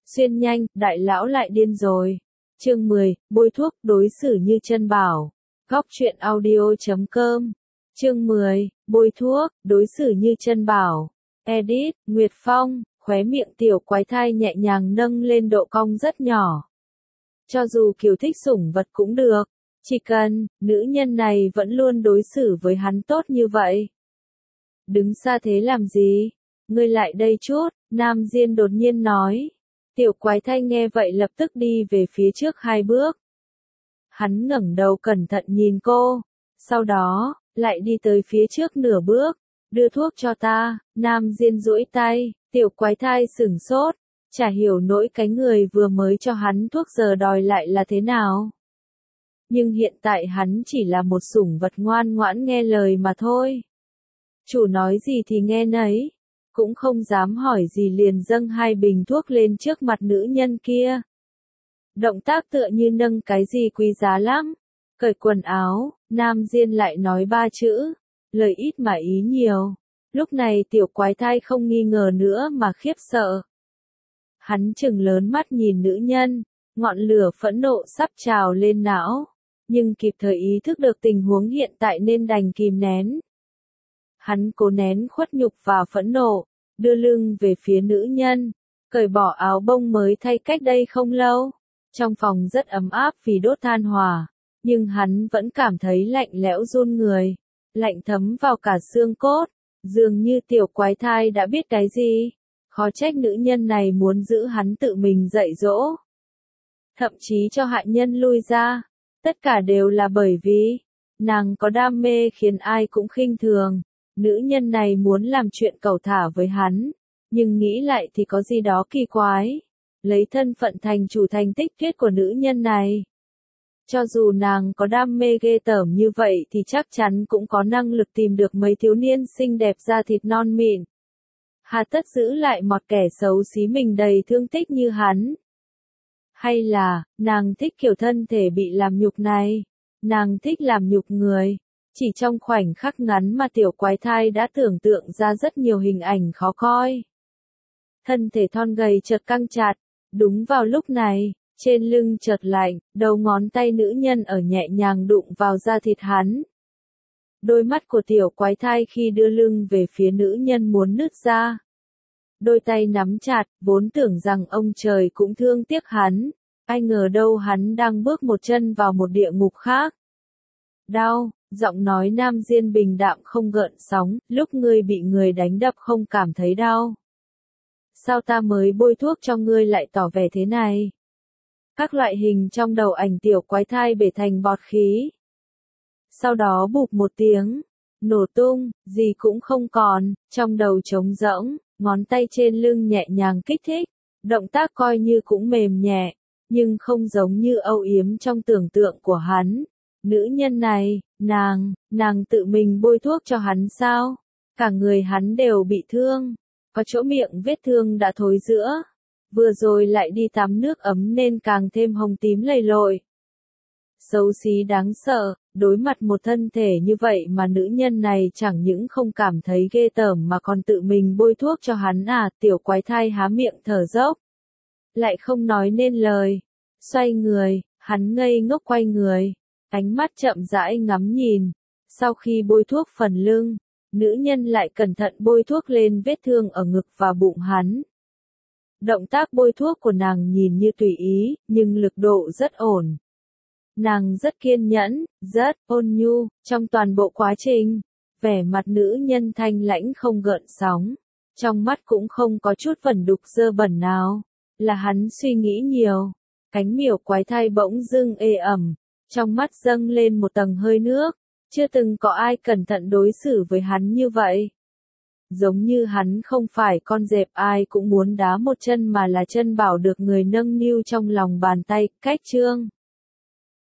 Xuyên nhanh, đại lão lại điên rồi. Chương 10, bôi thuốc, đối xử như chân bảo. Góc truyện audio.com. Chương 10, bôi thuốc, đối xử như chân bảo. Edit, Nguyệt Phong, khóe miệng tiểu quái thai nhẹ nhàng nâng lên độ cong rất nhỏ. Cho dù Kiều thích sủng vật cũng được, chỉ cần, nữ nhân này vẫn luôn đối xử với hắn tốt như vậy. Đứng xa thế làm gì? Ngươi lại đây chút, Nam Diên đột nhiên nói. Tiểu quái thai nghe vậy lập tức đi về phía trước 2 bước. Hắn ngẩng đầu cẩn thận nhìn cô, sau đó, lại đi tới phía trước nửa bước. Đưa thuốc cho ta, Nam Diên duỗi tay, tiểu quái thai sửng sốt, chả hiểu nỗi cái người vừa mới cho hắn thuốc giờ đòi lại là thế nào. Nhưng hiện tại hắn chỉ là một sủng vật ngoan ngoãn nghe lời mà thôi. Chủ nói gì thì nghe nấy, cũng không dám hỏi gì liền dâng 2 bình thuốc lên trước mặt nữ nhân kia. Động tác tựa như nâng cái gì quý giá lắm. Cởi quần áo, Nam Diên lại nói 3 chữ, lời ít mà ý nhiều. Lúc này tiểu quái thai không nghi ngờ nữa mà khiếp sợ. Hắn trừng lớn mắt nhìn nữ nhân, ngọn lửa phẫn nộ sắp trào lên não, nhưng kịp thời ý thức được tình huống hiện tại nên đành kìm nén. Hắn cố nén khuất nhục và phẫn nộ, đưa lưng về phía nữ nhân, cởi bỏ áo bông mới thay cách đây không lâu. Trong phòng rất ấm áp vì đốt than hỏa, nhưng hắn vẫn cảm thấy lạnh lẽo run người, lạnh thấm vào cả xương cốt, dường như tiểu quái thai đã biết cái gì. Khó trách nữ nhân này muốn giữ hắn tự mình dạy dỗ. Thậm chí cho hạ nhân lui ra, tất cả đều là bởi vì, nàng có đam mê khiến ai cũng khinh thường. Nữ nhân này muốn làm chuyện cầu thả với hắn, nhưng nghĩ lại thì có gì đó kỳ quái. Lấy thân phận thành chủ thành tích tuyết của nữ nhân này. Cho dù nàng có đam mê ghê tởm như vậy thì chắc chắn cũng có năng lực tìm được mấy thiếu niên xinh đẹp da thịt non mịn. Hà tất giữ lại một kẻ xấu xí mình đầy thương tích như hắn. Hay là, nàng thích kiểu thân thể bị làm nhục này. Nàng thích làm nhục người. Chỉ trong khoảnh khắc ngắn mà tiểu quái thai đã tưởng tượng ra rất nhiều hình ảnh khó coi. Thân thể thon gầy chợt căng chặt. Đúng vào lúc này, trên lưng chợt lạnh, đầu ngón tay nữ nhân ở nhẹ nhàng đụng vào da thịt hắn. Đôi mắt của tiểu quái thai khi đưa lưng về phía nữ nhân muốn nứt ra. Đôi tay nắm chặt, vốn tưởng rằng ông trời cũng thương tiếc hắn. Ai ngờ đâu hắn đang bước một chân vào một địa ngục khác. Đau, giọng nói Nam Diên bình đạm không gợn sóng, lúc ngươi bị người đánh đập không cảm thấy đau. Sao ta mới bôi thuốc cho ngươi lại tỏ vẻ thế này? Các loại hình trong đầu ảnh tiểu quái thai bể thành bọt khí. Sau đó bụp một tiếng, nổ tung, gì cũng không còn, trong đầu trống rỗng, ngón tay trên lưng nhẹ nhàng kích thích, động tác coi như cũng mềm nhẹ, nhưng không giống như âu yếm trong tưởng tượng của hắn. Nữ nhân này, nàng tự mình bôi thuốc cho hắn sao? Cả người hắn đều bị thương. Có chỗ miệng vết thương đã thối rữa, vừa rồi lại đi tắm nước ấm nên càng thêm hồng tím lầy lội. Xấu xí đáng sợ, đối mặt một thân thể như vậy mà nữ nhân này chẳng những không cảm thấy ghê tởm mà còn tự mình bôi thuốc cho hắn à, tiểu quái thai há miệng thở dốc. Lại không nói nên lời, xoay người, hắn ngây ngốc quay người, ánh mắt chậm rãi ngắm nhìn, sau khi bôi thuốc phần lưng. Nữ nhân lại cẩn thận bôi thuốc lên vết thương ở ngực và bụng hắn. Động tác bôi thuốc của nàng nhìn như tùy ý, nhưng lực độ rất ổn. Nàng rất kiên nhẫn, rất ôn nhu, trong toàn bộ quá trình. Vẻ mặt nữ nhân thanh lãnh không gợn sóng. Trong mắt cũng không có chút vẩn đục dơ bẩn nào. Là hắn suy nghĩ nhiều. Cánh miểu quái thai bỗng dưng ê ẩm. Trong mắt dâng lên một tầng hơi nước. Chưa từng có ai cẩn thận đối xử với hắn như vậy. Giống như hắn không phải con dẹp ai cũng muốn đá một chân mà là chân bảo được người nâng niu trong lòng bàn tay, cách chương.